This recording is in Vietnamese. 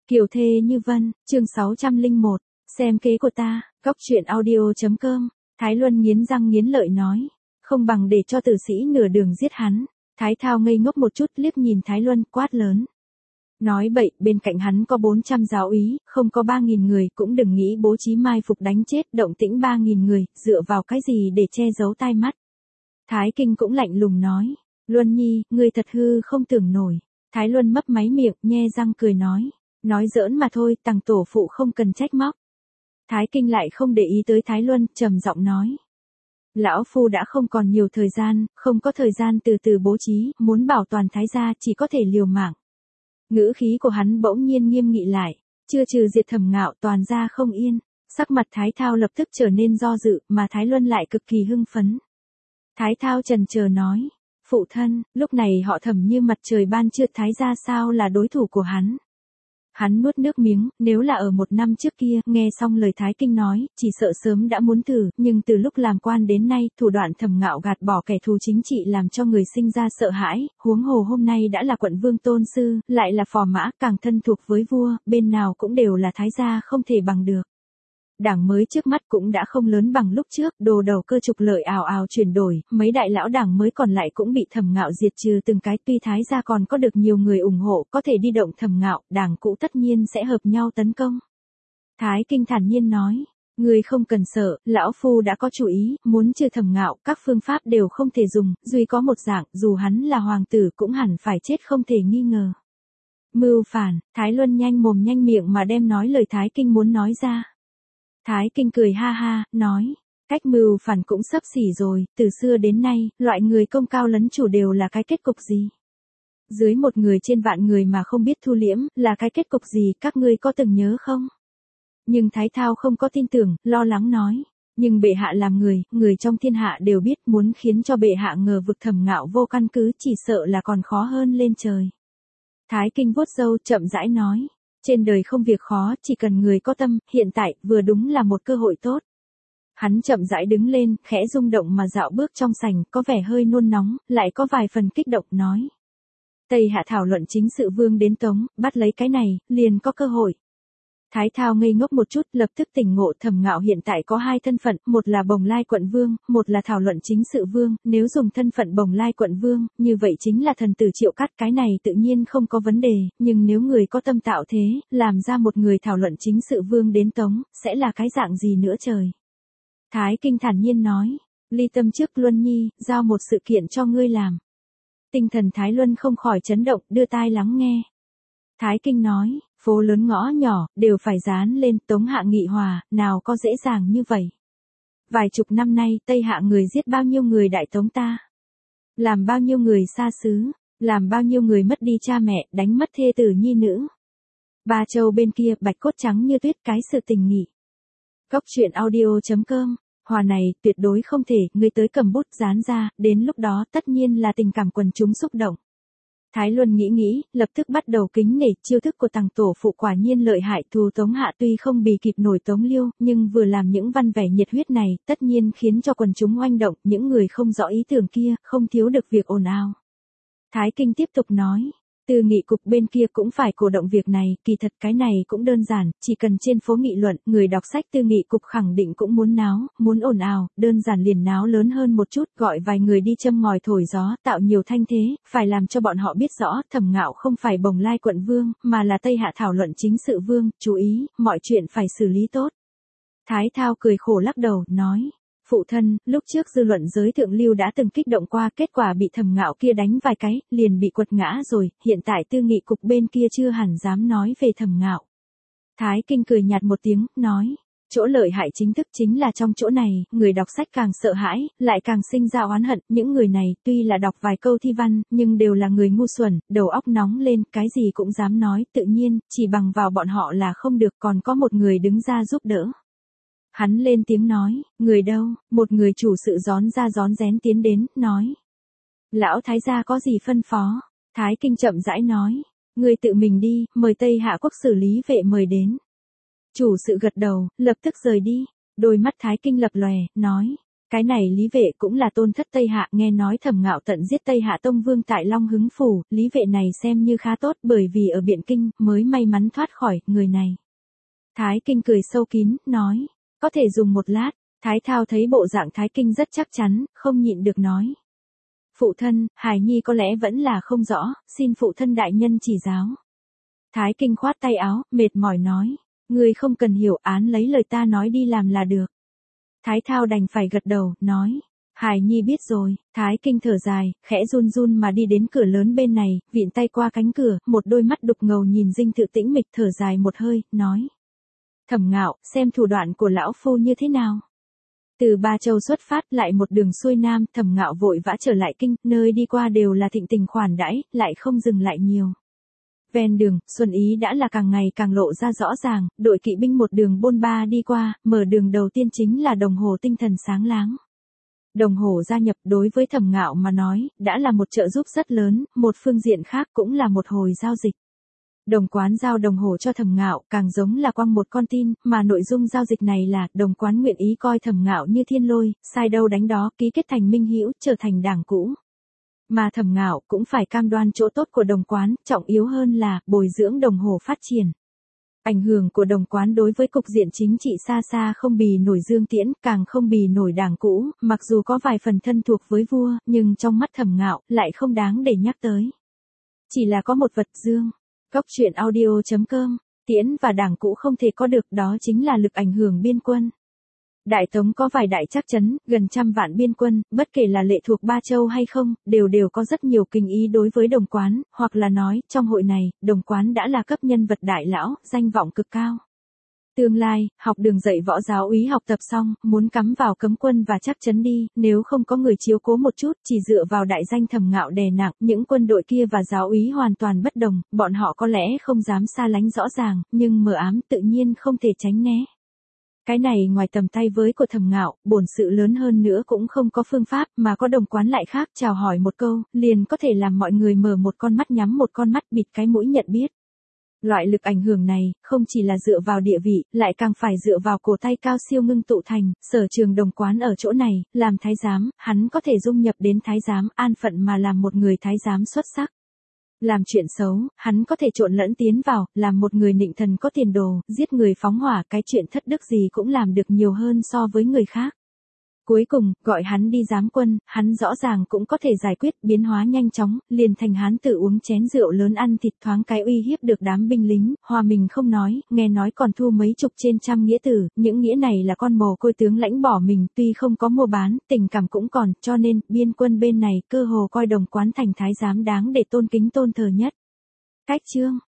Kiều thê như vân, chương 601, xem kế của ta, góc truyện audio.com, Thái Luân nghiến răng nghiến lợi nói, không bằng để cho tử sĩ nửa đường giết hắn. Thái Thao ngây ngốc một chút liếc nhìn Thái Luân quát lớn. Nói bậy, bên cạnh hắn có 400 giáo úy, không có 3.000 người, cũng đừng nghĩ bố trí mai phục đánh chết động tĩnh 3.000 người, dựa vào cái gì để che giấu tai mắt. Thái Kinh cũng lạnh lùng nói, Luân Nhi, ngươi thật hư không tưởng nổi. Thái Luân mấp máy miệng, nhe răng cười nói giỡn mà thôi, tằng tổ phụ không cần trách móc. Thái Kinh lại không để ý tới Thái Luân, trầm giọng nói. Lão Phu đã không còn nhiều thời gian, không có thời gian từ từ bố trí, muốn bảo toàn Thái gia chỉ có thể liều mạng. Ngữ khí của hắn bỗng nhiên nghiêm nghị lại, chưa trừ diệt Thẩm Ngạo toàn gia không yên. Sắc mặt Thái Thao lập tức trở nên do dự, mà Thái Luân lại cực kỳ hưng phấn. Thái Thao chần chờ nói, phụ thân, lúc này họ Thẩm như mặt trời ban trưa, Thái gia sao là đối thủ của hắn. Hắn nuốt nước miếng, nếu là ở 1 năm trước kia, nghe xong lời Thái Kinh nói, chỉ sợ sớm đã muốn thử, nhưng từ lúc làm quan đến nay, thủ đoạn Thẩm Ngạo gạt bỏ kẻ thù chính trị làm cho người sinh ra sợ hãi, huống hồ hôm nay đã là quận vương tôn sư, lại là phò mã, càng thân thuộc với vua, bên nào cũng đều là Thái gia không thể bằng được. Đảng mới trước mắt cũng đã không lớn bằng lúc trước, đồ đầu cơ trục lợi ào ào chuyển đổi, mấy đại lão đảng mới còn lại cũng bị Thẩm Ngạo diệt trừ từng cái, tuy Thái gia còn có được nhiều người ủng hộ, có thể đi động Thẩm Ngạo, đảng cũ tất nhiên sẽ hợp nhau tấn công. Thái Kinh thản nhiên nói, người không cần sợ, lão Phu đã có chủ ý, muốn trừ Thẩm Ngạo, các phương pháp đều không thể dùng, duy có một dạng, dù hắn là hoàng tử cũng hẳn phải chết không thể nghi ngờ. Mưu phản, Thái Luân nhanh mồm nhanh miệng mà đem nói lời Thái Kinh muốn nói ra. Thái Kinh cười ha ha, nói, cách mưu phản cũng sắp xỉ rồi, từ xưa đến nay, loại người công cao lấn chủ đều là cái kết cục gì? Dưới 1 người trên vạn người mà không biết thu liễm, là cái kết cục gì, các ngươi có từng nhớ không? Nhưng Thái Thao không có tin tưởng, lo lắng nói, nhưng bệ hạ làm người trong thiên hạ đều biết, muốn khiến cho bệ hạ ngờ vực Thẩm Ngạo vô căn cứ chỉ sợ là còn khó hơn lên trời. Thái Kinh vuốt râu chậm rãi nói. Trên đời không việc khó, chỉ cần người có tâm, hiện tại, vừa đúng là một cơ hội tốt. Hắn chậm rãi đứng lên, khẽ rung động mà dạo bước trong sảnh, có vẻ hơi nôn nóng, lại có vài phần kích động, nói. Tây hạ thảo luận chính sự vương đến Tống, bắt lấy cái này, liền có cơ hội. Thái Thao ngây ngốc một chút, lập tức tỉnh ngộ, Thẩm Ngạo hiện tại có 2 thân phận, một là Bồng Lai quận vương, một là thảo luận chính sự vương, nếu dùng thân phận Bồng Lai quận vương, như vậy chính là thần tử Triệu Cát, cái này tự nhiên không có vấn đề, nhưng nếu người có tâm tạo thế, làm ra một người thảo luận chính sự vương đến Tống, sẽ là cái dạng gì nữa trời. Thái Kinh thản nhiên nói, ly tâm trước Luân Nhi, giao một sự kiện cho ngươi làm. Tinh thần Thái Luân không khỏi chấn động, đưa tai lắng nghe. Thái Kinh nói, phố lớn ngõ nhỏ, đều phải dán lên Tống hạ nghị hòa, nào có dễ dàng như vậy. Vài chục năm nay, Tây hạ người giết bao nhiêu người đại Tống ta? Làm bao nhiêu người xa xứ? Làm bao nhiêu người mất đi cha mẹ, đánh mất thê tử nhi nữ? Ba châu bên kia, bạch cốt trắng như tuyết, cái sự tình nghỉ. Góc truyện audio.com, hòa này, tuyệt đối không thể, người tới cầm bút dán ra, đến lúc đó tất nhiên là tình cảm quần chúng xúc động. Thái Luân nghĩ, lập tức bắt đầu kính nể, chiêu thức của tằng tổ phụ quả nhiên lợi hại, thù Tống hạ tuy không bì kịp nổi Tống Liêu, nhưng vừa làm những văn vẻ nhiệt huyết này, tất nhiên khiến cho quần chúng oanh động, những người không rõ ý tưởng kia, không thiếu được việc ồn ào. Thái Kinh tiếp tục nói, Tư nghị cục bên kia cũng phải cổ động việc này, kỳ thật cái này cũng đơn giản, chỉ cần trên phố nghị luận, người đọc sách Tư nghị cục khẳng định cũng muốn náo, muốn ồn ào, đơn giản liền náo lớn hơn một chút, gọi vài người đi châm ngòi thổi gió, tạo nhiều thanh thế, phải làm cho bọn họ biết rõ, Thẩm Ngạo không phải Bồng Lai quận vương, mà là Tây hạ thảo luận chính sự vương, chú ý, mọi chuyện phải xử lý tốt. Thái Thao cười khổ lắc đầu, nói. Phụ thân, lúc trước dư luận giới thượng lưu đã từng kích động qua, kết quả bị Thẩm Ngạo kia đánh vài cái, liền bị quật ngã rồi, hiện tại Tư nghị cục bên kia chưa hẳn dám nói về Thẩm Ngạo. Thái Kinh cười nhạt một tiếng, nói, chỗ lợi hại chính thức chính là trong chỗ này, người đọc sách càng sợ hãi, lại càng sinh ra oán hận, những người này tuy là đọc vài câu thi văn, nhưng đều là người ngu xuẩn, đầu óc nóng lên, cái gì cũng dám nói, tự nhiên, chỉ bằng vào bọn họ là không được, còn có một người đứng ra giúp đỡ. Hắn lên tiếng nói, người đâu, một người chủ sự rón ra rón rén tiến đến, nói. Lão Thái gia có gì phân phó? Thái Kinh chậm rãi nói, người tự mình đi, mời Tây Hạ quốc xử lý vệ mời đến. Chủ sự gật đầu, lập tức rời đi, đôi mắt Thái Kinh lập lòe, nói. Cái này Lý Vệ cũng là tôn thất Tây Hạ, nghe nói Thẩm Ngạo tận giết Tây Hạ Tông Vương tại Long Hứng Phủ, Lý Vệ này xem như khá tốt bởi vì ở Biện Kinh mới may mắn thoát khỏi người này. Thái Kinh cười sâu kín, nói, có thể dùng một lát. Thái Thao thấy bộ dạng Thái Kinh rất chắc chắn, không nhịn được nói. Phụ thân, Hải Nhi có lẽ vẫn là không rõ, xin phụ thân đại nhân chỉ giáo. Thái Kinh khoát tay áo, mệt mỏi nói, ngươi không cần hiểu, án lấy lời ta nói đi làm là được. Thái Thao đành phải gật đầu, nói, Hải Nhi biết rồi. Thái Kinh thở dài, khẽ run run mà đi đến cửa lớn bên này, vịn tay qua cánh cửa, một đôi mắt đục ngầu nhìn Dinh Thự tĩnh mịch, thở dài một hơi, nói. Thẩm Ngạo, xem thủ đoạn của lão phu như thế nào. Từ Ba Châu xuất phát lại một đường xuôi nam, Thẩm Ngạo vội vã trở lại kinh, nơi đi qua đều là thịnh tình khoản đãi, lại không dừng lại nhiều. Ven đường, xuân ý đã là càng ngày càng lộ ra rõ ràng, đội kỵ binh một đường bôn ba đi qua, mở đường đầu tiên chính là đồng hồ tinh thần sáng láng. Đồng hồ gia nhập đối với Thẩm Ngạo mà nói, đã là một trợ giúp rất lớn, một phương diện khác cũng là một hồi giao dịch. Đồng quán giao đồng hồ cho Thẩm Ngạo, càng giống là quăng một con tin, mà nội dung giao dịch này là, đồng quán nguyện ý coi Thẩm Ngạo như thiên lôi, sai đâu đánh đó, ký kết thành minh hữu, trở thành đảng cũ. Mà Thẩm Ngạo cũng phải cam đoan chỗ tốt của đồng quán, trọng yếu hơn là, bồi dưỡng đồng hồ phát triển. Ảnh hưởng của đồng quán đối với cục diện chính trị xa xa không bì nổi Dương Tiễn, càng không bì nổi đảng cũ, mặc dù có vài phần thân thuộc với vua, nhưng trong mắt Thẩm Ngạo, lại không đáng để nhắc tới. Chỉ là có một vật dương. Góc truyện audio.com, Tiễn và đảng cũ không thể có được, đó chính là lực ảnh hưởng biên quân. Đại Tống có vài đại trắc trấn, gần 100 vạn biên quân, bất kể là lệ thuộc Ba Châu hay không, đều có rất nhiều kinh ý đối với đồng quán, hoặc là nói, trong hội này, đồng quán đã là cấp nhân vật đại lão, danh vọng cực cao. Tương lai, học đường dạy võ giáo úy học tập xong, muốn cắm vào cấm quân và trắc trấn đi, nếu không có người chiếu cố một chút, chỉ dựa vào đại danh Thẩm Ngạo đè nặng, những quân đội kia và giáo úy hoàn toàn bất đồng, bọn họ có lẽ không dám xa lánh rõ ràng, nhưng mờ ám tự nhiên không thể tránh né. Cái này ngoài tầm tay với của Thẩm Ngạo, bổn sự lớn hơn nữa cũng không có phương pháp, mà có đồng quán lại khác, chào hỏi một câu, liền có thể làm mọi người mở một con mắt nhắm một con mắt, bịt cái mũi nhận biết. Loại lực ảnh hưởng này, không chỉ là dựa vào địa vị, lại càng phải dựa vào cổ tay cao siêu ngưng tụ thành, Sở Trường đồng quán ở chỗ này, làm thái giám, hắn có thể dung nhập đến thái giám, an phận mà làm một người thái giám xuất sắc. Làm chuyện xấu, hắn có thể trộn lẫn tiến vào, làm một người nịnh thần có tiền đồ, giết người phóng hỏa, cái chuyện thất đức gì cũng làm được nhiều hơn so với người khác. Cuối cùng, gọi hắn đi giám quân, hắn rõ ràng cũng có thể giải quyết, biến hóa nhanh chóng, liền thành hán tử uống chén rượu lớn ăn thịt thoáng cái uy hiếp được đám binh lính, hòa mình không nói, nghe nói còn thu mấy chục trên trăm nghĩa tử, những nghĩa này là con mồ côi tướng lãnh bỏ mình, tuy không có mua bán, tình cảm cũng còn, cho nên, biên quân bên này, cơ hồ coi đồng quán thành thái giám đáng để tôn kính tôn thờ nhất. Cách chương